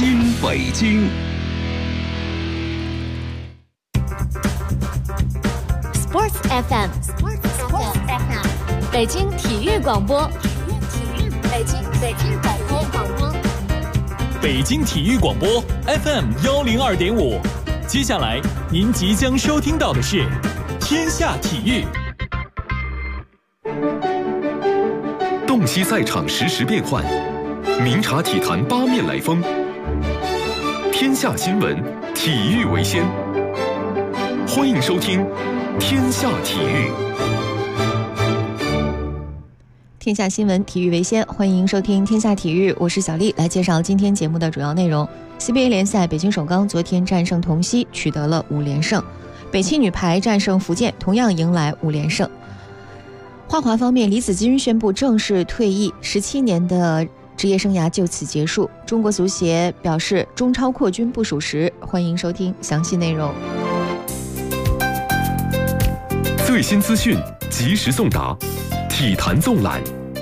新北京 Sports FM， 北京体育广播，北京广播， 北京体育广播 FM102.5。接下来您即将收听到的是天下体育。 洞悉赛场实时变幻，明察体坛八面来风。天下新闻，体育为先。欢迎收听天下体育。 天下新闻，体育为先，欢迎收听天下体育，我是小丽，来介绍今天节目的主要内容。CBA 联赛，北京首钢昨天战胜同曦，取得了5连胜。北汽女排战胜福建，同样迎来5连胜。花滑方面，李子君宣布正式退役，17年的职业生涯就此结束。中国足协表示中超扩军不属实，欢迎收听详细内容。 最新资讯，及时送达，体坛纵览。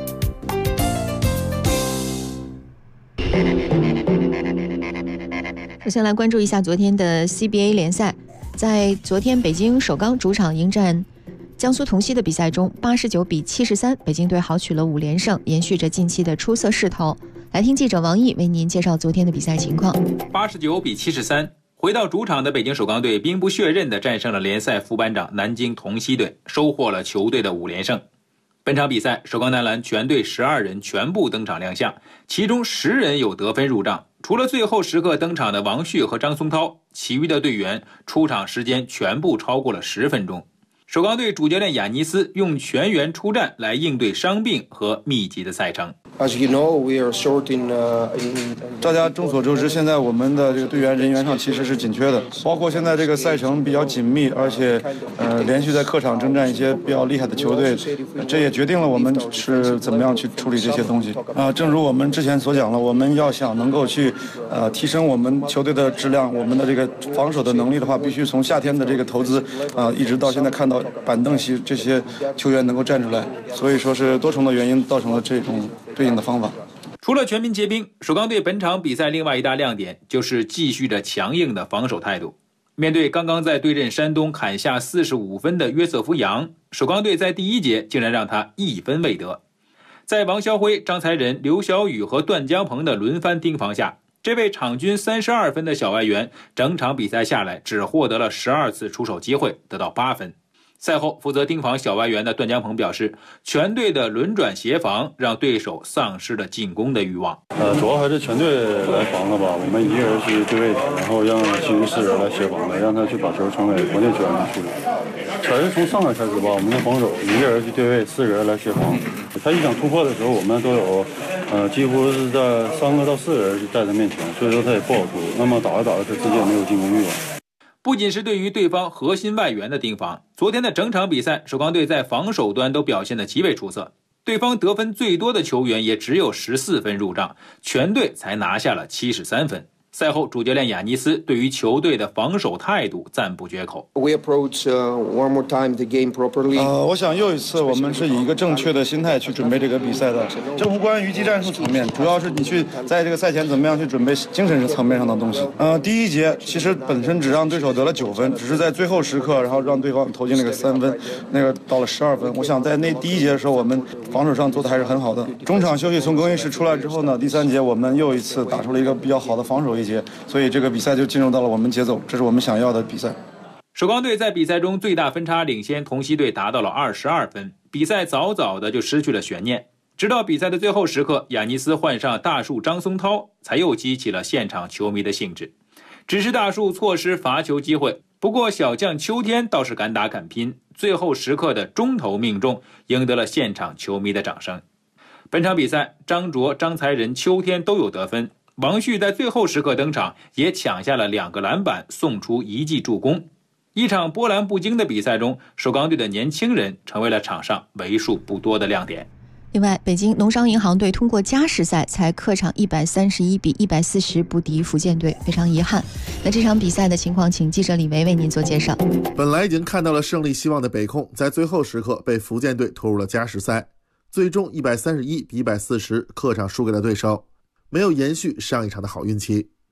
首先来关注一下昨天的 CBA 联赛，在昨天北京首钢主场迎战江苏同曦的比赛中，89比73，北京队豪取了5连胜，延续着近期的出色势头。来听记者王毅为您介绍昨天的比赛情况。 89比73，回到主场的北京首钢队兵不血刃地战胜了联赛副班长南京同曦队，收获了球队的5连胜。本场比赛，首钢男篮全队12人全部登场亮相，其中10人有得分入账，除了最后时刻登场的王旭和张松涛，其余的队员出场时间全部超过了10分钟。首钢队主教练雅尼斯用全员出战来应对伤病和密集的赛程。 As you know, we are short in 大家众所周知，现在我们的这个队员人员上其实是紧缺的，包括现在这个赛程比较紧密，而且连续在客场征战一些比较厉害的球队，这也决定了我们是怎么样去处理这些东西正如我们之前所讲了，我们要想能够去提升我们球队的质量，我们的这个防守的能力的话，必须从夏天的这个投资一直到现在看到板凳席这些球员能够站出来，所以说是多重的原因造成了这种对应的方法。 除了全民皆兵，首钢队本场比赛另外一大亮点就是继续着强硬的防守态度。面对刚刚在对阵山东砍下45分的约瑟夫·杨，首钢队在第一节竟然让他1分未得。在王霄辉、张才仁、刘晓宇和段江鹏的轮番盯防下，这位场均32分的小外援整场比赛下来只获得了12次出手机会，得到8分。赛后负责盯防小外援的段江鹏表示，全队的轮转协防让对手丧失了进攻的欲望。 主要还是全队来防了吧，我们一个人去对位，然后让其余4人来协防了，让他去把球传给国内球员去处理。还是从上来开始吧，我们的防守一个人去对位，4人来协防。他一想突破的时候，我们都有几乎是在3个到4人就在他面前，所以说他也不好突。那么打着打着，他自己也没有进攻欲望。 不仅是对于对方核心外援的盯防，昨天的整场比赛，首钢队在防守端都表现得极为出色。对方得分最多的球员也只有14分入账，全队才拿下了73分。赛后，主教练雅尼斯对于球队的防守态度赞不绝口。 We approach one more time the game properly. 我想又一次我们是以一个正确的心态去准备这个比赛的。这无关于技战术层面，主要是你去在这个赛前怎么样去准备精神层面上的东西。第一节其实本身只让对手得了9分，只是在最后时刻，然后让对方投进那个3分，那个到了12分。我想在那第一节的时候，我们防守上做的还是很好的。中场休息从更衣室出来之后呢，第3节我们又一次打出了一个比较好的防守一节，所以这个比赛就进入到了我们节奏，这是我们想要的比赛。 首钢队在比赛中最大分差领先同曦队达到了22分，比赛早早的就失去了悬念。直到比赛的最后时刻，雅尼斯换上大树张松涛，才又激起了现场球迷的兴致。只是大树错失罚球机会，不过小将秋天倒是敢打敢拼，最后时刻的中投命中，赢得了现场球迷的掌声。本场比赛，张卓、张才仁、秋天都有得分，王旭在最后时刻登场，也抢下了2个篮板，送出1记助攻。一场波澜不惊的比赛中，首钢队的年轻人成为了场上为数不多的亮点。 另外，北京农商银行队通过加时赛才客场131比140不敌福建队，非常遗憾。那这场比赛的情况，请记者李维为您做介绍。 本来已经看到了胜利希望的北控，在最后时刻被福建队拖入了加时赛，最终131比140客场输给了对手，没有延续上一场的好运气。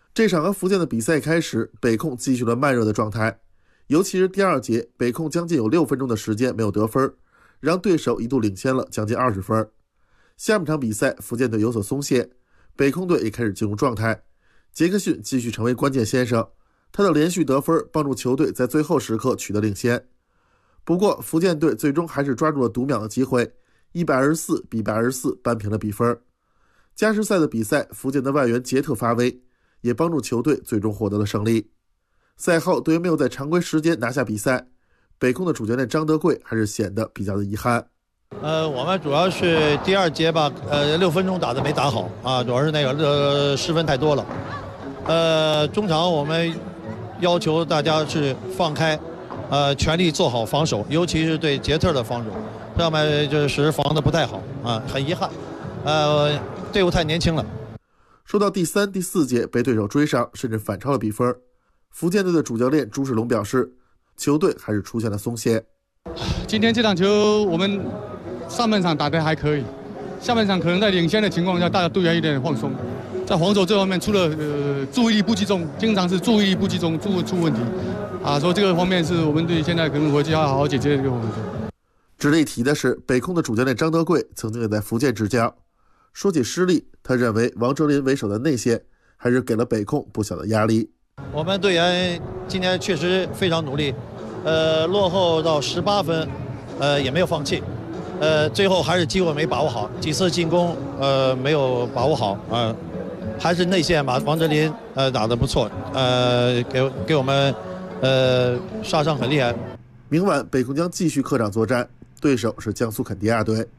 这场和福建的比赛开始，北控继续了慢热的状态，尤其是第2节，北控将近有6分钟的时间没有得分，让对手一度领先了将近20分。下半场比赛，福建队有所松懈，北控队也开始进入状态。杰克逊继续成为关键先生，他的连续得分帮助球队在最后时刻取得领先。不过，福建队最终还是抓住了读秒的机会，124比124扳平了比分。加时赛的比赛，福建的外援杰特发威，也帮助球队最终获得了胜利。赛后，对于没有在常规时间拿下比赛，北控的主教练张德贵还是显得比较的遗憾。 我们主要是第2节吧，6分钟打的没打好啊，主要是那个失分太多了。中场我们要求大家是放开，全力做好防守，尤其是对杰特的防守，上面就是防的不太好啊，很遗憾。队伍太年轻了。 说到第3、第4节被对手追上，甚至反超了比分，福建队的主教练朱世龙表示，球队还是出现了松懈。 今天这场球我们上半场打得还可以，下半场可能在领先的情况下，大家队员有点放松，在防守这方面出了注意力不集中，经常是注意力不集中出问题啊，所以这个方面是我们队现在可能回去要好好解决这个问题。 值得一提的是，北控的主教练张德贵曾经也在福建执教。说起失利，他认为王哲林为首的内线还是给了北控不小的压力。 我们队员今天确实非常努力，落后到18分，也没有放弃，最后还是机会没把握好，几次进攻没有把握好啊，还是内线把王哲林打得不错，给我们杀伤很厉害。 明晚北控将继续客场作战，对手是江苏肯迪亚队。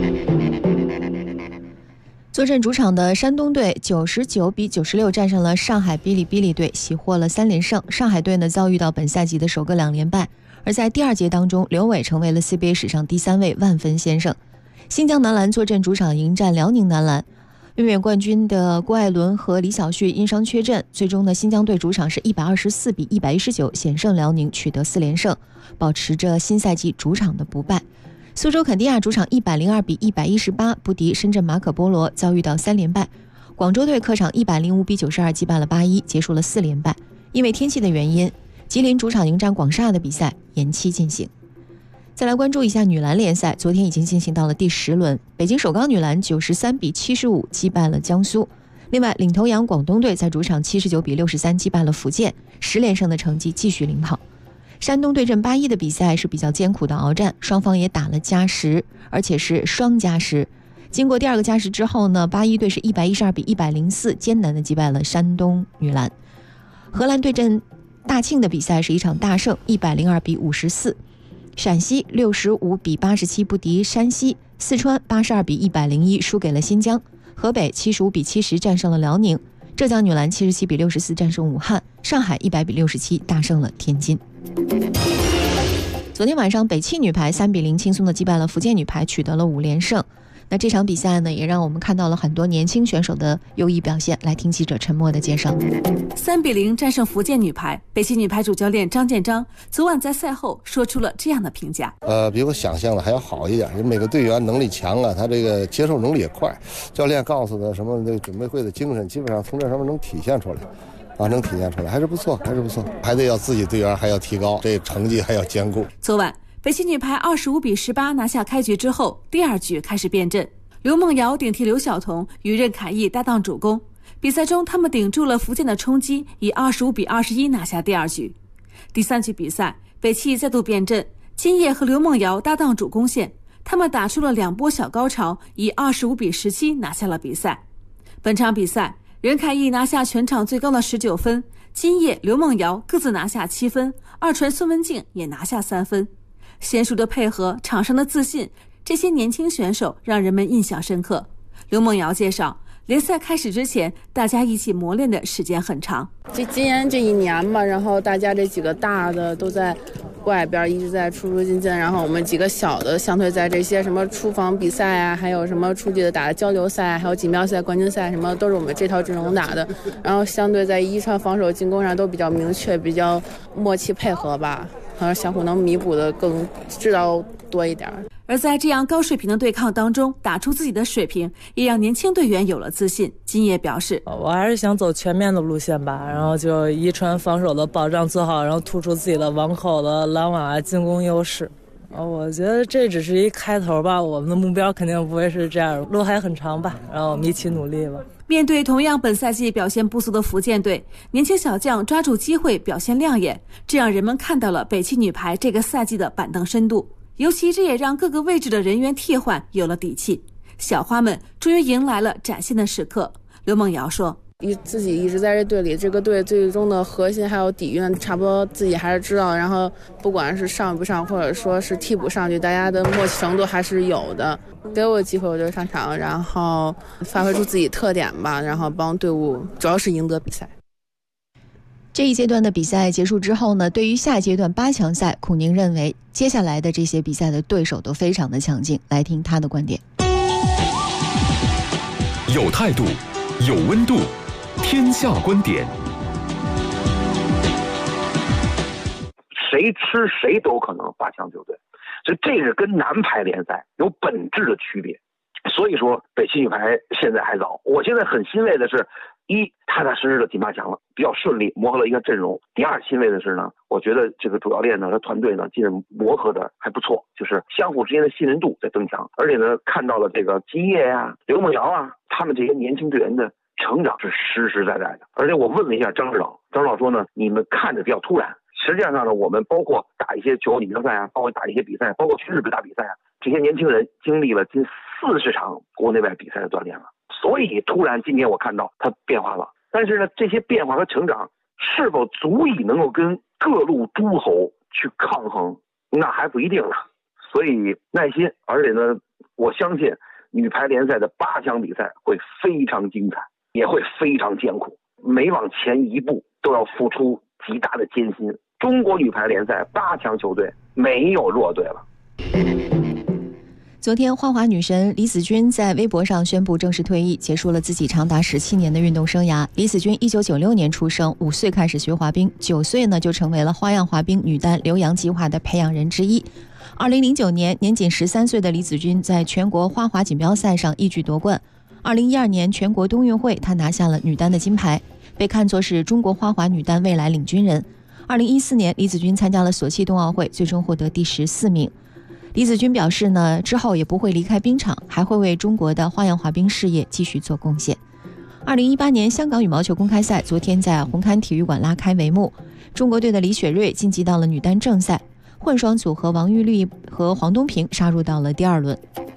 坐镇主场的山东队99比96战胜了上海哔哩哔哩队，喜获了3连胜。上海队呢遭遇到本赛季的首个2连败，而在第2节当中，刘伟成为了 CBA 史上第3位万分先生。新疆男篮坐镇主场迎战辽宁男篮，卫冕冠军的郭艾伦和李晓旭因伤缺阵，最终呢新疆队主场是124比119险胜辽宁，取得4连胜，保持着新赛季主场的不败。苏州肯迪亚主场102比118不敌深圳马可波罗，遭遇到3连败。广州队客场105比92击败了81，结束了4连败。因为天气的原因，吉林主场迎战广厦的比赛延期进行。再来关注一下女篮联赛，昨天已经进行到了第10轮，北京首钢女篮93比75击败了江苏。另外，领头羊广东队在主场79比63击败了福建，10连胜的成绩继续领跑。山东对阵81的比赛是比较艰苦的鏖战，双方也打了加时，而且是双加时。经过第2个加时之后呢，81队是112比104艰难的击败了山东女篮。荷兰对阵大庆的比赛是一场大胜，102比54。陕西65比87不敌山西，四川82比101输给了新疆，河北75比70战胜了辽宁，浙江女篮77比64战胜武汉，上海100比67大胜了天津。昨天晚上，北汽女排3比0轻松的击败了福建女排，取得了5连胜。那这场比赛呢，也让我们看到了很多年轻选手的优异表现。来听记者陈默的介绍。 3比0战胜福建女排，北汽女排主教练张建章昨晚在赛后说出了这样的评价： 比我想象的还要好一点，每个队员能力强啊，他这个接受能力也快。教练告诉他什么那个准备会的精神，基本上从这上面能体现出来。能体现出来，还是不错，还得要自己队员还要提高，这成绩还要兼顾。 昨晚，北汽女排25比18拿下开局之后，第2局开始变阵，刘梦瑶顶替刘晓彤与任凯毅搭档主攻。比赛中，他们顶住了福建的冲击，以25比21拿下第2局。第3局比赛，北汽再度变阵，金叶和刘梦瑶搭档主攻线，他们打出了2波小高潮，以25比17拿下了比赛。本场比赛，任凯毅拿下全场最高的19分，金叶、刘梦瑶各自拿下7分，二传孙文静也拿下3分。娴熟的配合，场上的自信，这些年轻选手让人们印象深刻。刘梦瑶介绍，联赛开始之前，大家一起磨练的时间很长。 今年这1年吧，然后大家这几个大的都在外边一直在出进，然后我们几个小的相对在这些什么出访比赛啊，还有什么出去的打的交流赛，还有锦标赛、冠军赛，什么都是我们这套阵容打的。然后相对在一场防守、进攻上都比较明确，比较默契配合吧，相互能弥补的更知道多一点。 而在这样高水平的对抗当中，打出自己的水平，也让年轻队员有了自信。金叶表示， 我还是想走全面的路线吧，然后就一传防守的保障做好，然后突出自己的网口的拦网啊、进攻优势。我觉得这只是一开头吧，我们的目标肯定不会是这样，路还很长吧，然后我们一起努力吧。 面对同样本赛季表现不俗的福建队，年轻小将抓住机会表现亮眼，这让人们看到了北汽女排这个赛季的板凳深度。尤其这也让各个位置的人员替换有了底气，小花们终于迎来了崭新的时刻。刘梦瑶说， 自己一直在这队里，这个队最终的核心还有底蕴差不多自己还是知道，然后不管是上不上或者说是替补上去，大家的默契程度还是有的。给我机会我就上场，然后发挥出自己特点吧，然后帮队伍主要是赢得比赛。 这一阶段的比赛结束之后呢，对于下阶段8强赛，苦宁认为接下来的这些比赛的对手都非常的强劲。来听他的观点。 有态度，有温度，天下观点。 谁吃谁都可能8强球队，所以这是跟男排联赛有本质的区别。所以说北汽女排现在还早，我现在很欣慰的是，一，踏踏实实的进8强了，比较顺利磨合了一个阵容。第二，欣慰的是呢，我觉得这个主教练呢和团队呢近日磨合的还不错，就是相互之间的信任度在增强，而且呢看到了这个金叶呀、刘梦瑶啊，他们这些年轻队员的成长是实实在在的。而且我问了一下张指导，张指导说呢，你们看着比较突然，实际上呢，我们包括打一些全国锦标赛啊，包括打一些比赛，包括去日本打比赛啊，这些年轻人经历了近40场国内外比赛的锻炼了，所以突然今天我看到他变化了。但是呢，这些变化和成长是否足以能够跟各路诸侯去抗衡，那还不一定呢。所以耐心，而且呢，我相信女排联赛的8强比赛会非常精彩，也会非常艰苦，每往前一步都要付出极大的艰辛。中国女排联赛8强球队没有弱队了。 昨天，花滑女神李子君在微博上宣布正式退役，结束了自己长达17年的运动生涯。李子君1996年出生，5岁开始学滑冰，9岁呢就成为了花样滑冰女单留洋计划的培养人之一。2009年，年仅13岁的李子君在全国花滑锦标赛上一举夺冠。2012年全国冬运会，她拿下了女单的金牌，被看作是中国花滑女单未来领军人。2014年，李子君参加了索契冬奥会，最终获得第14名。李子君表示呢，之后也不会离开冰场，还会为中国的花样滑冰事业继续做贡献。2018年香港羽毛球公开赛昨天在红磡体育馆拉开帷幕，中国队的李雪芮晋级到了女单正赛，混双组合王玉丽和黄东萍杀入到了第2轮。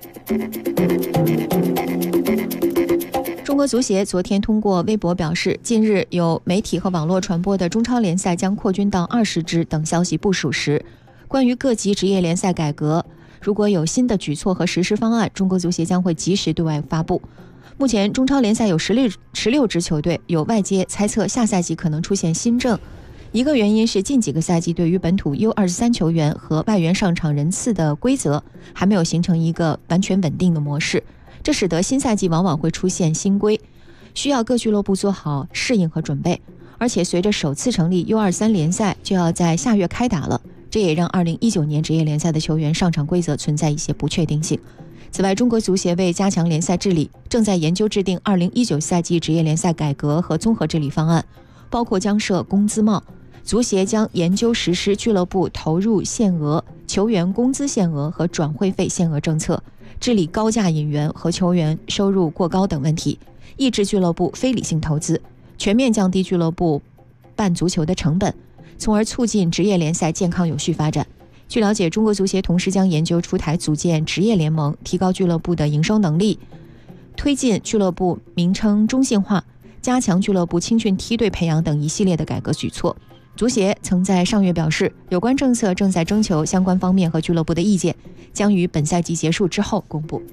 中国足协昨天通过微博表示，近日有媒体和网络传播的中超联赛将扩军到20支等消息不属实。关于各级职业联赛改革，如果有新的举措和实施方案，中国足协将会及时对外发布。目前中超联赛有16支球队，有外界猜测下赛季可能出现新政。一个原因是近几个赛季对于本土 U23 球员和外援上场人次的规则还没有形成一个完全稳定的模式，这使得新赛季往往会出现新规，需要各俱乐部做好适应和准备。而且随着首次成立 U23 联赛就要在下月开打了，这也让2019年职业联赛的球员上场规则存在一些不确定性。此外，中国足协为加强联赛治理，正在研究制定2019赛季职业联赛改革和综合治理方案，包括将设工资帽。足协将研究实施俱乐部投入限额、球员工资限额和转会费限额政策，治理高价引援和球员收入过高等问题，抑制俱乐部非理性投资，全面降低俱乐部办足球的成本，从而促进职业联赛健康有序发展。据了解，中国足协同时将研究出台组建职业联盟，提高俱乐部的营收能力，推进俱乐部名称中性化，加强俱乐部青训梯队培养等一系列的改革举措。足协曾在上月表示，有关政策正在征求相关方面和俱乐部的意见，将于本赛季结束之后公布。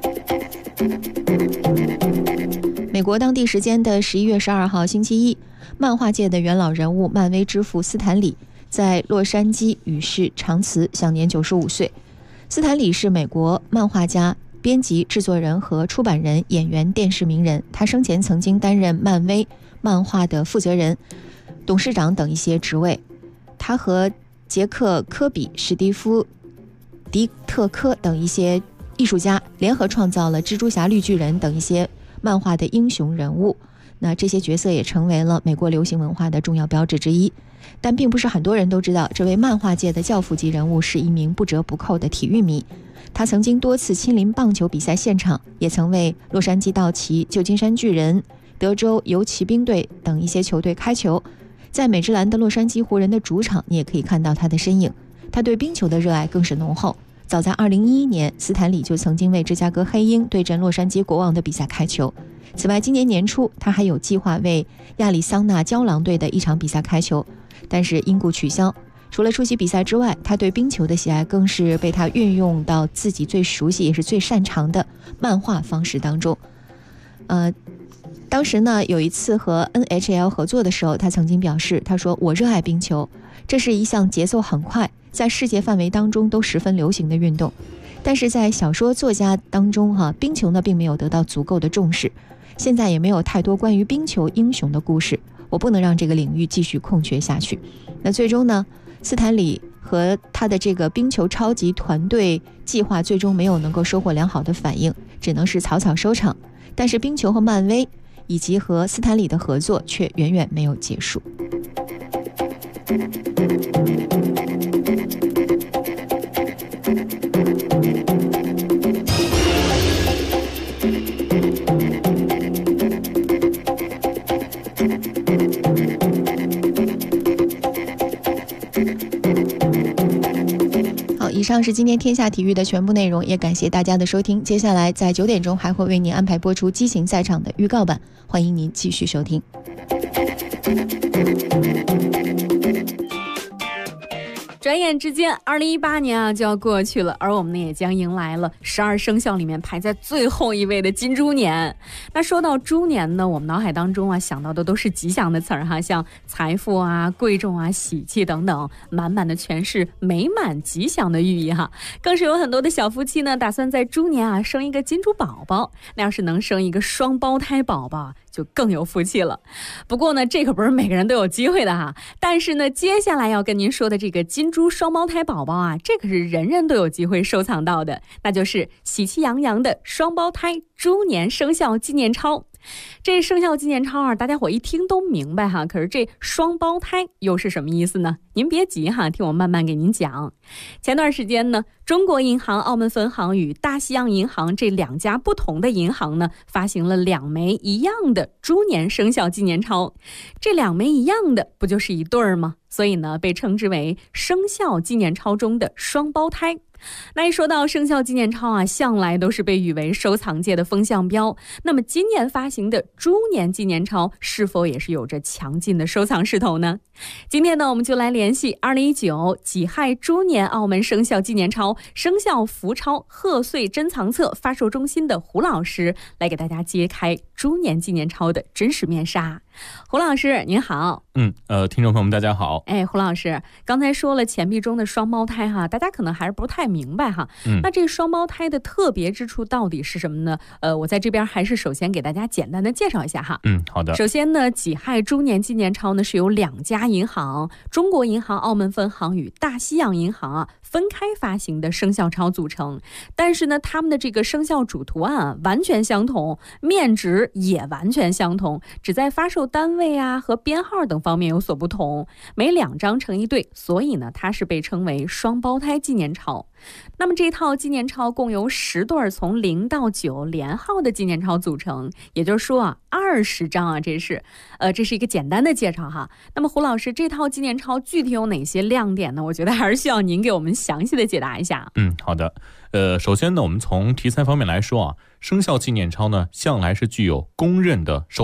美国当地时间的11月12号星期一，漫画界的元老人物漫威之父斯坦李在洛杉矶与世长辞，享年95岁。斯坦李是美国漫画家、编辑、制作人和出版人、演员、电视名人。他生前曾经担任漫威漫画的负责人、董事长等一些职位。他和杰克·科比、史蒂夫· 迪特科等一些艺术家联合创造了蜘蛛侠、绿巨人等一些漫画的英雄人物，那这些角色也成为了美国流行文化的重要标志之一。但并不是很多人都知道，这位漫画界的教父级人物是一名不折不扣的体育迷。他曾经多次亲临棒球比赛现场，也曾为洛杉矶道奇、旧金山巨人、德州游骑兵队等一些球队开球。在美职篮的洛杉矶湖人的主场，你也可以看到他的身影。他对冰球的热爱更是浓厚。早在2011年，斯坦李就曾经为芝加哥黑鹰对阵洛杉矶国王的比赛开球。此外，今年年初他还有计划为亚利桑那郊狼队的一场比赛开球，但是因故取消。除了出席比赛之外，他对冰球的喜爱更是被他运用到自己最熟悉也是最擅长的漫画方式当中。当时呢，有一次和 NHL 合作的时候，他曾经表示，他说：“我热爱冰球，这是一项节奏很快，在世界范围当中都十分流行的运动。但是在小说作家当中冰球呢并没有得到足够的重视，现在也没有太多关于冰球英雄的故事，我不能让这个领域继续空缺下去。”那最终呢，斯坦李和他的这个冰球超级团队计划最终没有能够收获良好的反应，只能是草草收场。但是冰球和漫威以及和斯坦李的合作却远远没有结束。以上是今天天下体育的全部内容，也感谢大家的收听。接下来在9点钟还会为您安排播出激情赛场的预告版，欢迎您继续收听。 转眼之间2018年就要过去了，而我们呢也将迎来了12生肖里面排在最后一位的金猪年。那说到猪年呢，我们脑海当中想到的都是吉祥的词儿像财富贵重喜气等等，满满的全是美满吉祥的寓意更是有很多的小夫妻呢打算在猪年生一个金猪宝宝，那要是能生一个双胞胎宝宝就更有福气了。不过呢，这可不是每个人都有机会的但是呢，接下来要跟您说的这个金猪双胞胎宝宝这可是人人都有机会收藏到的，那就是喜气洋洋的双胞胎猪年生肖纪念钞。这生肖纪念钞大家伙一听都明白可是这双胞胎又是什么意思呢？您别急听我慢慢给您讲。前段时间呢，中国银行澳门分行与大西洋银行这2家不同的银行呢，发行了2枚一样的猪年生肖纪念钞。这2枚一样的不就是一对儿吗？所以呢，被称之为生肖纪念钞中的双胞胎。那一说到生肖纪念钞向来都是被誉为收藏界的风向标。那么今年发行的猪年纪念钞是否也是有着强劲的收藏势头呢？今天呢，我们就来联系2019己亥猪年澳门生肖纪念钞生肖福钞贺岁珍藏册发售中心的胡老师，来给大家揭开猪年纪念钞的真实面纱。胡老师您好。 听众朋友们大家好。 胡老师刚才说了钱币中的双胞胎大家可能还是不太明白那这双胞胎的特别之处到底是什么呢？我在这边还是首先给大家简单的介绍一下好的。 首先呢，己亥猪年纪念钞呢是由2家银行，中国银行澳门分行与大西洋银行分开发行的生肖钞组成，但是呢，他们的这个生肖主图案完全相同，面值也完全相同，只在发售单位和编号等方面有所不同，每2张成一对，所以呢，它是被称为双胞胎纪念钞。那么这套纪念钞共由10对从0到9连号的纪念钞组成，也就是说20张这是一个简单的介绍那么胡老师，这套纪念钞具体有哪些亮点呢？我觉得还是需要您给我们详细的解答一下。 好的。首先呢，我们从题材方面来说生肖纪念钞呢向来是具有公认的收